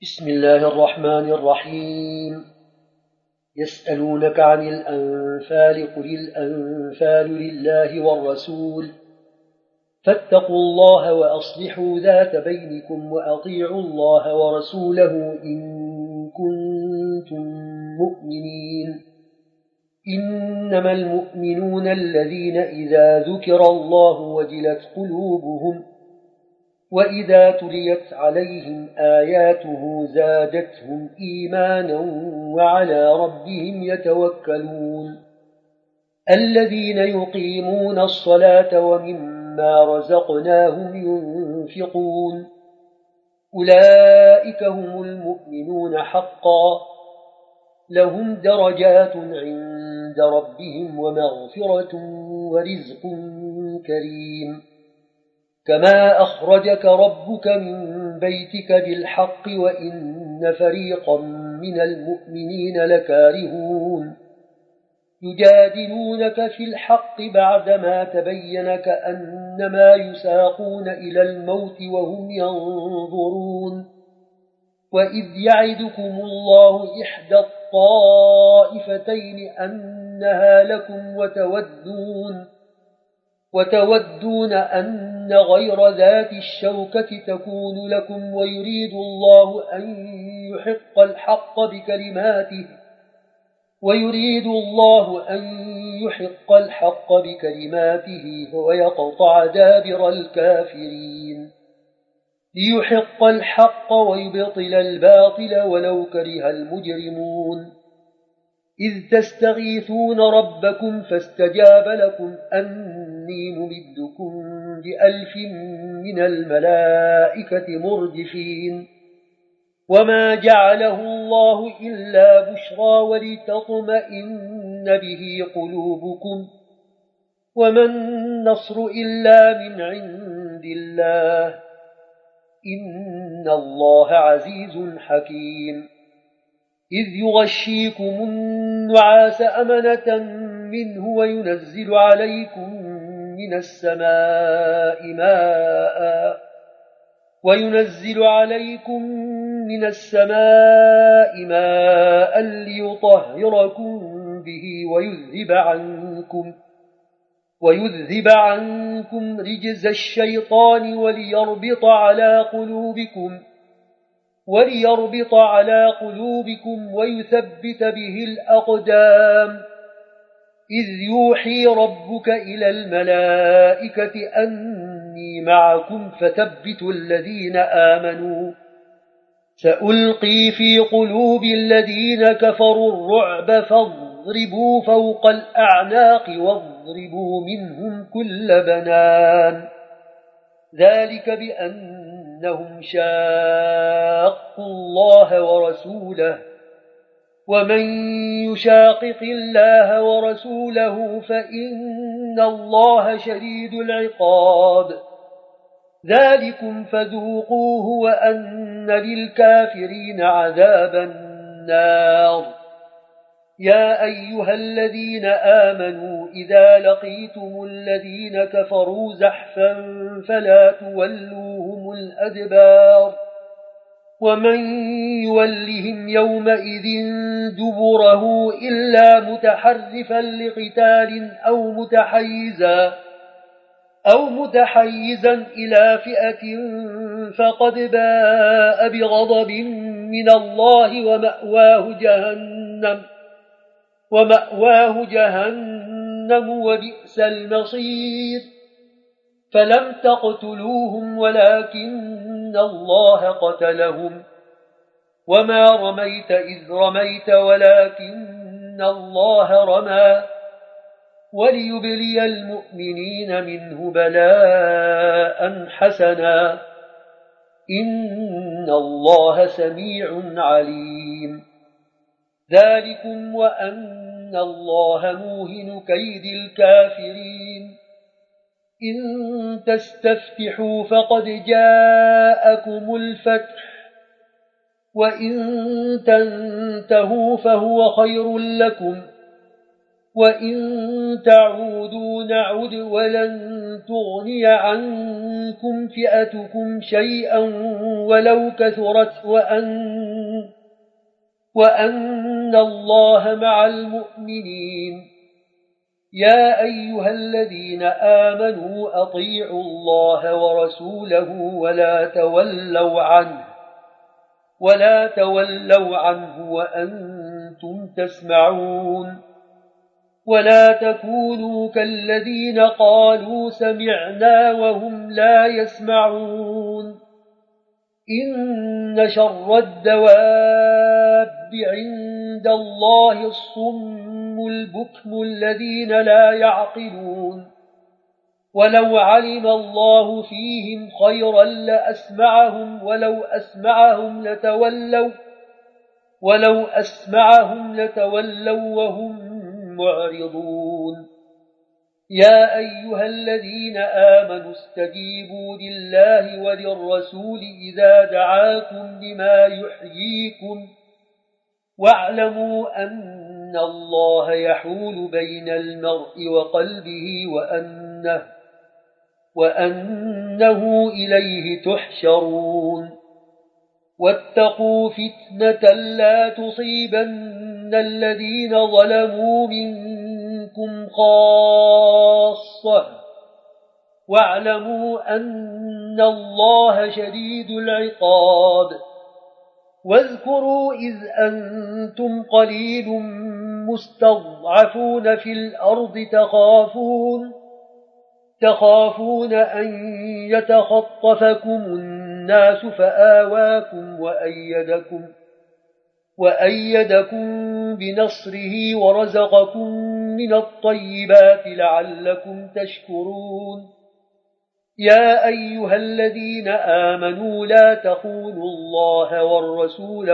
بسم الله الرحمن الرحيم. يسألونك عن الأنفال قل الأنفال لله والرسول فاتقوا الله وأصلحوا ذات بينكم وأطيعوا الله ورسوله إن كنتم مؤمنين. إنما المؤمنون الذين إذا ذكر الله وجلت قلوبهم وإذا تليت عليهم آياته زادتهم إيمانا وعلى ربهم يتوكلون. الذين يقيمون الصلاة ومما رزقناهم ينفقون أولئك هم المؤمنون حقا لهم درجات عند ربهم ومغفرة ورزق كريم. كما أخرجك ربك من بيتك بالحق وإن فريقا من المؤمنين لكارهون يجادلونك في الحق بعدما تبين كأنما يساقون إلى الموت وهم ينظرون. وإذ يعدكم الله إحدى الطائفتين أنها لكم وتودون أن غير ذات الشوكة تكون لكم ويريد الله أن يحق الحق بكلماته ويقطع دابر الكافرين ليحق الحق ويبطل الباطل ولو كره المجرمون. إذ تستغيثون ربكم فاستجاب لكم أني ممدكم ب1000 من الملائكة مردفين. وما جعله الله إلا بشرى ولتطمئن به قلوبكم وما النصر إلا من عند الله إن الله عزيز حكيم. إذ يغشيكم النعاس أمنة منه وينزل عليكم من السماء ماء ليطهركم به ويذهب عنكم رجز الشيطان وليربط على قلوبكم ويثبت به الأقدام. إذ يوحي ربك إلى الملائكة أني معكم فثبتوا الذين آمنوا سألقي في قلوب الذين كفروا الرعب فاضربوا فوق الأعناق واضربوا منهم كل بنان. ذلك بأنهم شاقوا الله ورسوله ومن يشاقق الله ورسوله فإن الله شديد العقاب. ذلكم فذوقوه وأن للكافرين عذاب النار. يا أيها الذين آمنوا إذا لقيتم الذين كفروا زحفا فلا تولوهم الأدبار ومن يولهم يومئذ دبره إلا متحرفا لقتال أو متحيزا إلى فئة فقد باء بغضب من الله ومأواه جهنم وبئس المصير. فلم تقتلوهم ولكن الله قتلهم وما رميت إذ رميت ولكن الله رمى وليبلي المؤمنين منه بلاء حسنا إن الله سميع عليم. ذلكم وأن الله موهن كيد الكافرين. إن تستفتحوا فقد جاءكم الفتح وإن تنتهوا فهو خير لكم وإن تعودوا نعد ولن تغني عنكم فئتكم شيئا ولو كثرت وأن الله مع المؤمنين. يا أيها الذين آمنوا أطيعوا الله ورسوله ولا تولوا عنه وأنتم تسمعون. ولا تكونوا كالذين قالوا سمعنا وهم لا يسمعون. إن شر الدواب عند الله الصم البكم الذين لا يعقلون. ولو علم الله فيهم خيرا لأسمعهم ولو أسمعهم لتولوا وهم معرضون. يا أيها الذين آمنوا استجيبوا لله وللرسول إذا دعاكم لما يحييكم واعلموا أن الله يحول بين المرء وقلبه وأنه إليه تحشرون. واتقوا فتنة لا تصيبن الذين ظلموا منكم خاصة واعلموا أن الله شديد العقاب. واذكروا إذ أنتم قليل مستضعفون في الأرض تخافون أن يتخطفكم الناس فآواكم وأيدكم بنصره ورزقكم من الطيبات لعلكم تشكرون. يا أيها الذين آمنوا لا تخونوا الله والرسول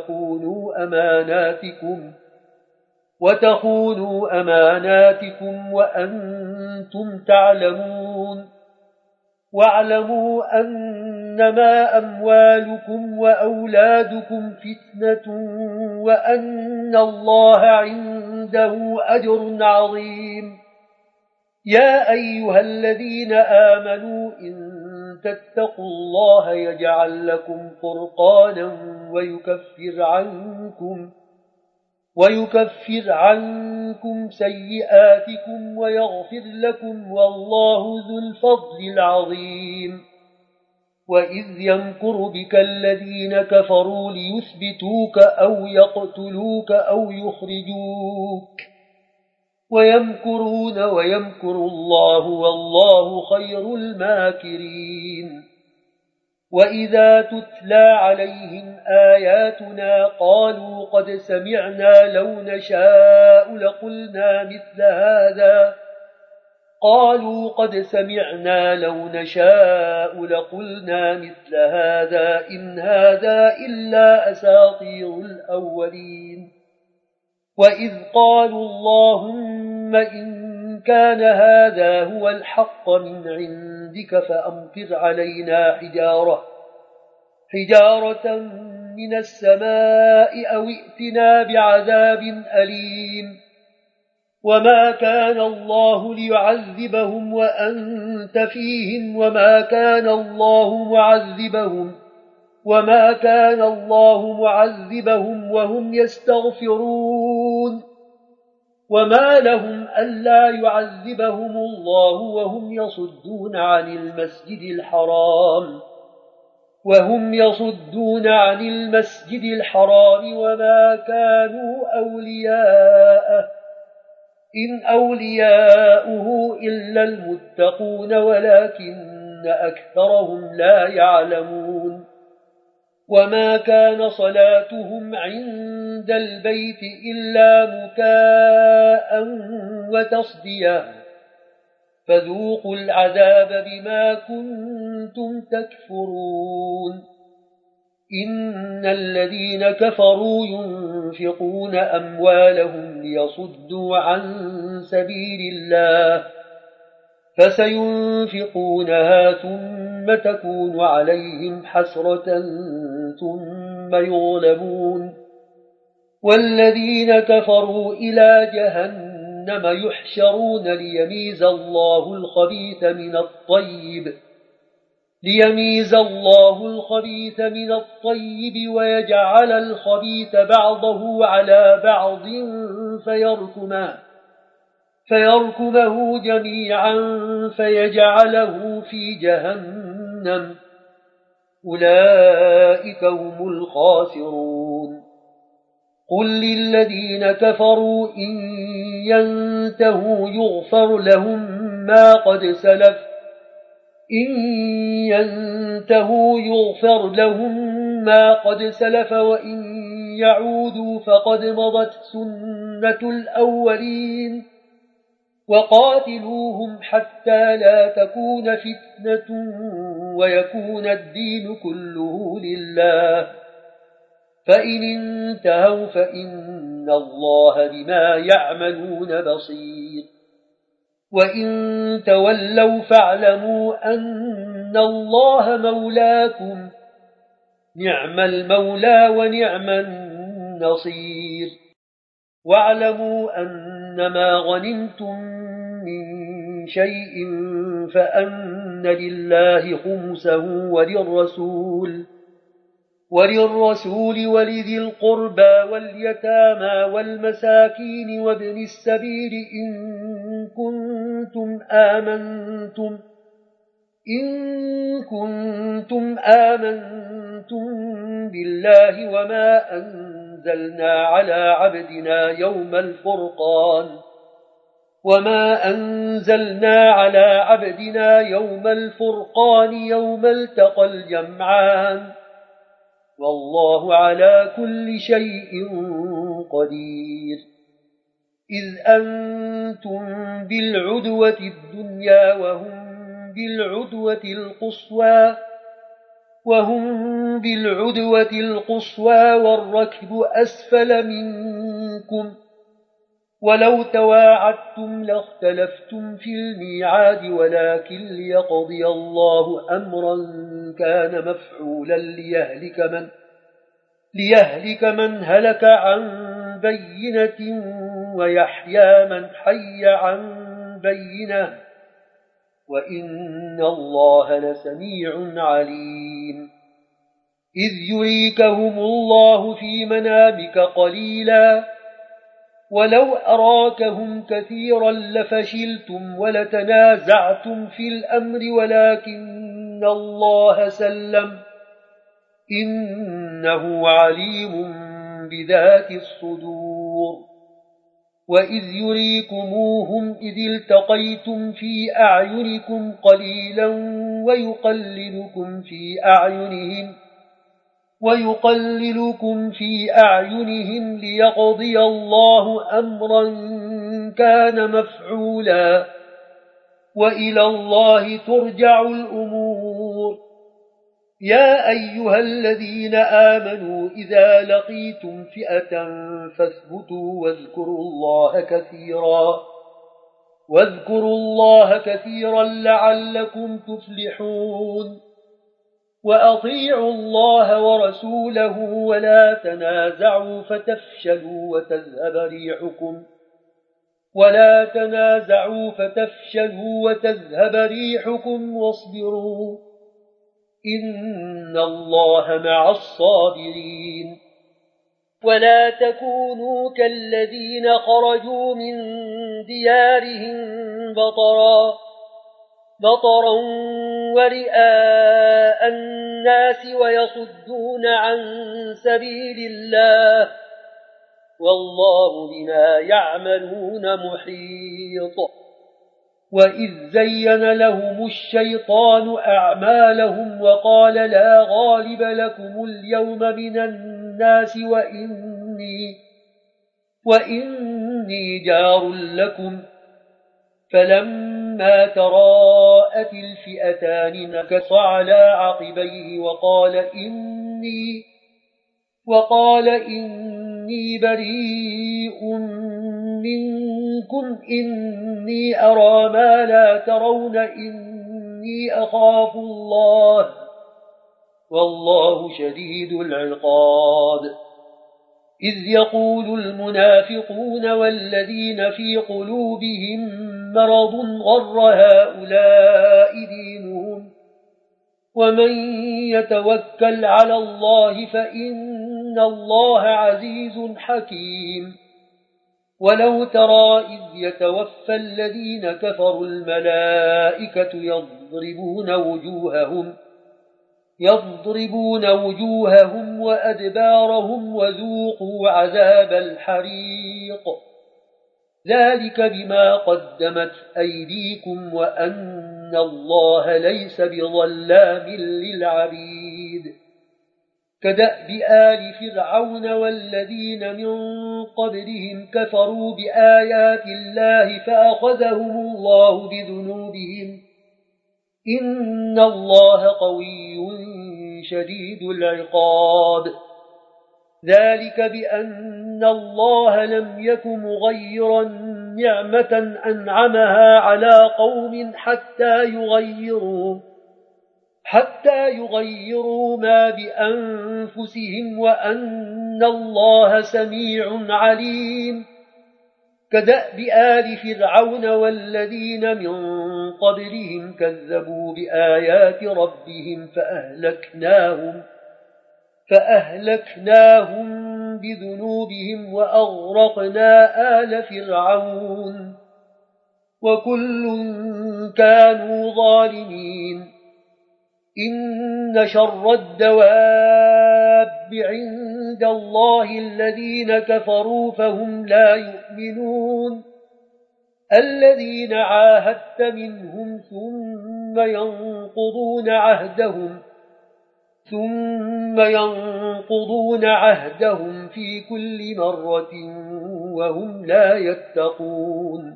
وتخونوا أماناتكم وأنتم تعلمون. واعلموا أنما أموالكم وأولادكم فتنة وأن الله عنده أجر عظيم. يا أيها الذين آمنوا إن تتقوا الله يجعل لكم فرقانا ويكفر عنكم سيئاتكم ويغفر لكم والله ذو الفضل العظيم. وإذ يمكر بك الذين كفروا ليثبتوك أو يقتلوك أو يخرجوك ويمكرون ويمكر الله والله خير الماكرين. وإذا تتلى عليهم آياتنا قالوا قد سمعنا لو نشاء لقلنا مثل هذا إن هذا إلا أساطير الأولين. وإذ قالوا اللهم إن كان هذا هو الحق من عندك فأمطر علينا حجارة من السماء أو ائتنا بعذاب أليم. وما كان الله ليعذبهم وأنت فيهم وما كان الله معذبهم وهم يستغفرون. وما لهم ألا يعذبهم الله وهم يصدون عن المسجد الحرام وما كانوا أولياءه إن أولياؤه إلا المتقون ولكن أكثرهم لا يعلمون. وما كان صلاتهم عند البيت إلا مكاء وتصدية فذوقوا العذاب بما كنتم تكفرون. إن الذين كفروا ينفقون أموالهم ليصدوا عن سبيل الله فسينفقونها ثم تكون عليهم حسرة ثم يغلبون والذين كفروا إلى جهنم جهنم يحشرون ليميز الله الخبيث من الطيب ويجعل الخبيث بعضه على بعض فيركمه جميعا فيجعله في جهنم أولئك هم الخاسرون قل للذين كفروا إن ينتهوا يغفر لهم ما قد سلف وإن يعودوا فقد مضت سنة الأولين وقاتلوهم حتى لا تكون فتنة ويكون الدين كله لله فإن انتهوا فإن الله بما يعملون بصير وإن تولوا فاعلموا أن الله مولاكم نعم المولى ونعم النصير واعلموا أنما غنمتم من شيء فأن لله خمسه وللرسول ولذي القربى واليتامى والمساكين وابن السبيل إن كنتم آمنتم بالله وما أنزلنا على عبدنا يوم الفرقان يوم التقى الجمعان والله على كل شيء قدير إذ أنتم بالعدوة الدنيا وهم بالعدوة القصوى والركب أسفل منكم ولو تواعدتم لاختلفتم في الميعاد ولكن ليقضي الله أمرا كان مفعولا ليهلك من هلك عن بينة ويحيى من حي عن بينة وإن الله لسميع عليم إذ يريكهم الله في منامك قليلا ولو أراكهم كثيرا لفشلتم ولتنازعتم في الأمر ولكن الله سلم إنه عليم بذات الصدور وإذ يريكموهم إذ التقيتم في أعينكم قليلا ويقللكم في أعينهم ليقضي الله أمرا كان مفعولا وإلى الله ترجع الأمور يا أيها الذين آمنوا إذا لقيتم فئة فاثبتوا واذكروا الله كثيرا لعلكم تفلحون وأطيعوا الله ورسوله ولا تنازعوا فتفشلوا وتذهب ريحكم واصبروا إن الله مع الصابرين ولا تكونوا كالذين خرجوا من ديارهم بطرا ورئاء الناس ويصدون عن سبيل الله والله بما يعملون محيط وإذ زين لهم الشيطان أعمالهم وقال لا غالب لكم اليوم من الناس وإني جار لكم فلما تراءت الفئتان نكص على عقبيه وقال إني بريء منكم إني أرى ما لا ترون إني أخاف الله والله شديد العقاب إذ يقول المنافقون والذين في قلوبهم مرض غر هؤلاء دينهم ومن يتوكل على الله فإن الله عزيز حكيم ولو ترى إذ يتوفى الذين كفروا الملائكة يضربون وجوههم وأدبارهم وذوقوا عذاب الحريق ذلك بما قدمت أيديكم وأن الله ليس بظلام للعبيد كدأب آل فرعون والذين من قبلهم كفروا بآيات الله فأخذهم الله بذنوبهم إن الله قوي شديد العقاب ذلك بأن الله لم يك مغيرا نعمة أنعمها على قوم حتى يغيروا ما بأنفسهم وأن الله سميع عليم كدأب آل فرعون والذين من قبلهم كذبوا بآيات ربهم فأهلكناهم بذنوبهم وأغرقنا آل فرعون وكل كانوا ظالمين إن شر الدواب عند الله الذين كفروا فهم لا يؤمنون الذين عاهدت منهم ثم ينقضون عهدهم في كل مرة وهم لا يتقون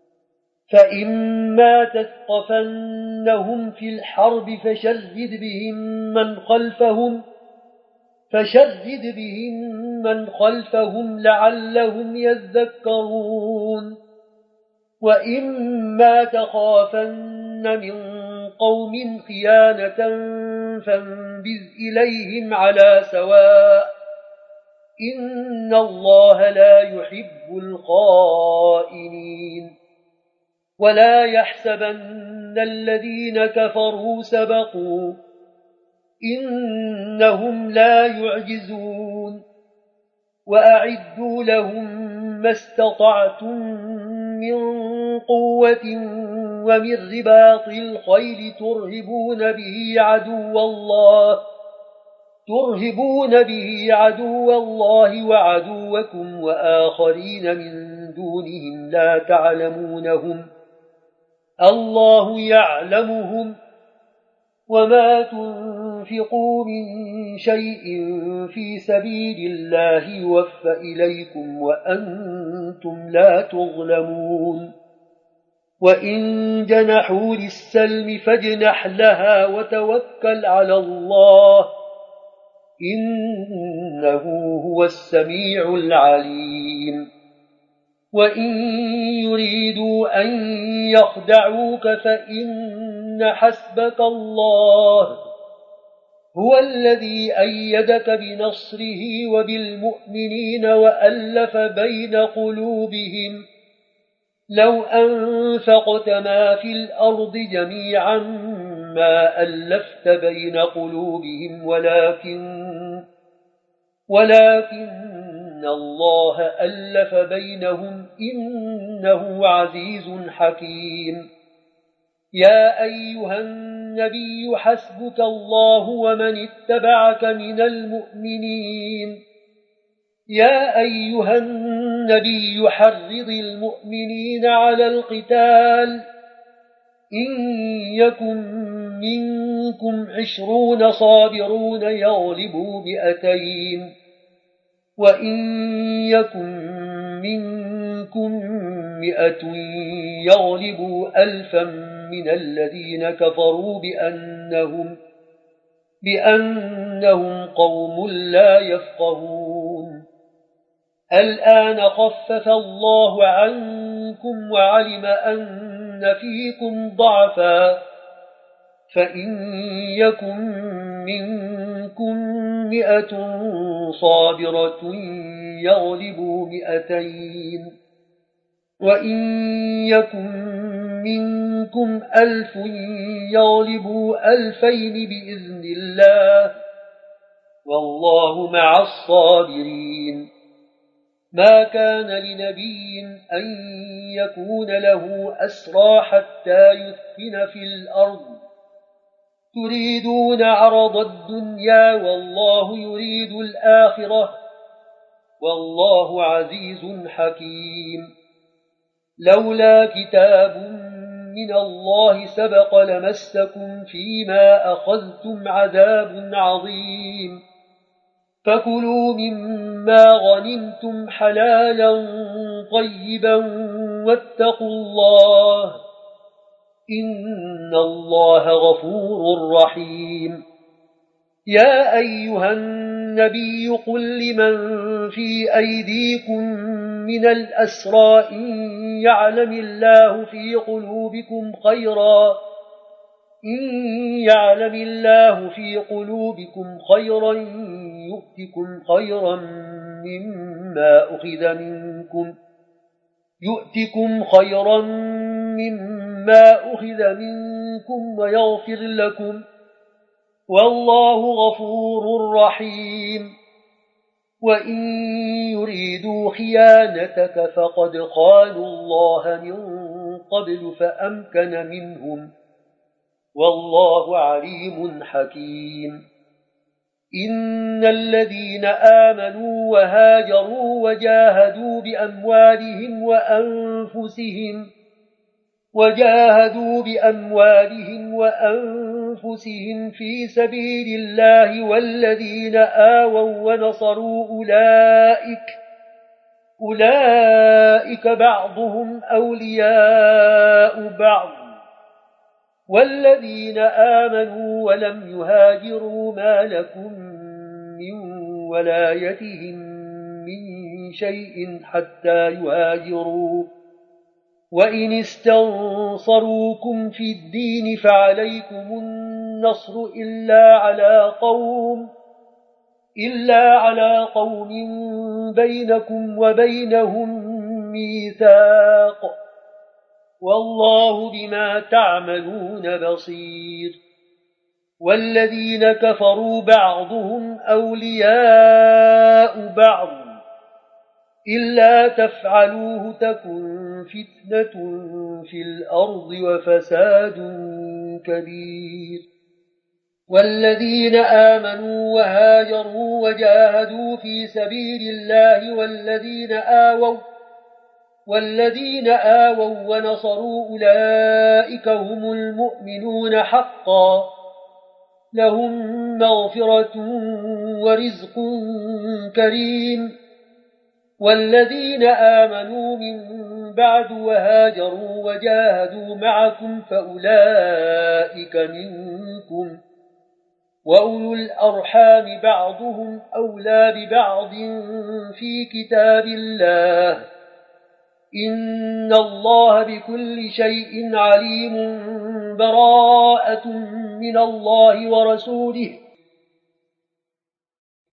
فإما تثقفنهم في الحرب فشرد بهم من خلفهم لعلهم يذكرون وإما تخافن من قوم خيانة فانبذ إليهم على سواء إن الله لا يحب الخائنين ولا يحسبن الذين كفروا سبقوا إنهم لا يعجزون وأعدوا لهم ما استطعتم من قوة ومن رباط الخيل ترهبون به عدو الله وعدوكم وآخرين من دونهم لا تعلمونهم الله يعلمهم وما تنفقوا من شيء في سبيل الله يوفى إليكم وأنتم لا تظلمون وإن جنحوا للسلم فاجنح لها وتوكل على الله إنه هو السميع العليم وإن يريدوا أن يخدعوك فإن حسبك الله هو الذي أيدك بنصره وبالمؤمنين وألف بين قلوبهم لو أنفقت ما في الأرض جميعا ما ألفت بين قلوبهم ولكن الله ألف بينهم إنه عزيز حكيم يا أيها النبي حسبك الله ومن اتبعك من المؤمنين يا أيها النبي حرض المؤمنين على القتال إن يكن منكم 20 صابرون يغلبوا 200 وإن يكن منكم 100 يغلبوا 1000 من الذين كفروا بأنهم قوم لا يفقهون الآن خفف الله عنكم وعلم أن فيكم ضعفا فإن يكن منكم 100 صابرة يغلبوا 200 وإن يكن منكم 1000 يغلبوا 2000 بإذن الله والله مع الصابرين. ما كان لنبي أن يكون له أسرى حتى يثخن في الأرض تريدون عرض الدنيا والله يريد الآخرة والله عزيز حكيم. لولا كتاب من الله سبق لمسكم فيما أخذتم عذاب عظيم. فكلوا مما غنمتم حلالا طيبا واتقوا الله إن الله غفور رحيم. يا أيها النبي قل لمن في أيديكم من الأسرى إن يعلم الله في قلوبكم خيرا يؤتكم خيرا مما أخذ منكم ويغفر لكم والله غفور رحيم. وإن يريدوا خيانتك فقد خانوا الله من قبل فأمكن منهم والله عليم حكيم. إن الذين آمنوا وهاجروا وجاهدوا بأموالهم وأنفسهم في سبيل الله والذين آووا ونصروا أولئك بعضهم أولياء بعض والذين آمنوا ولم يهاجروا ما لكم من ولايتهم من شيء حتى يهاجروا وإن استنصروكم في الدين فعليكم النصر إلا على قوم بينكم وبينهم ميثاق والله بما تعملون بصير. والذين كفروا بعضهم أولياء بعض إلا تفعلوه تكن فتنة في الأرض وفساد كبير. والذين آمنوا وهاجروا وجاهدوا في سبيل الله والذين آووا ونصروا أولئك هم المؤمنون حقا لهم مغفرة ورزق كريم. والذين آمنوا من بعد وهاجروا وجاهدوا معكم فأولئك منكم وأولو الأرحام بعضهم أولى ببعض في كتاب الله إن الله بكل شيء عليم. براءة من الله ورسوله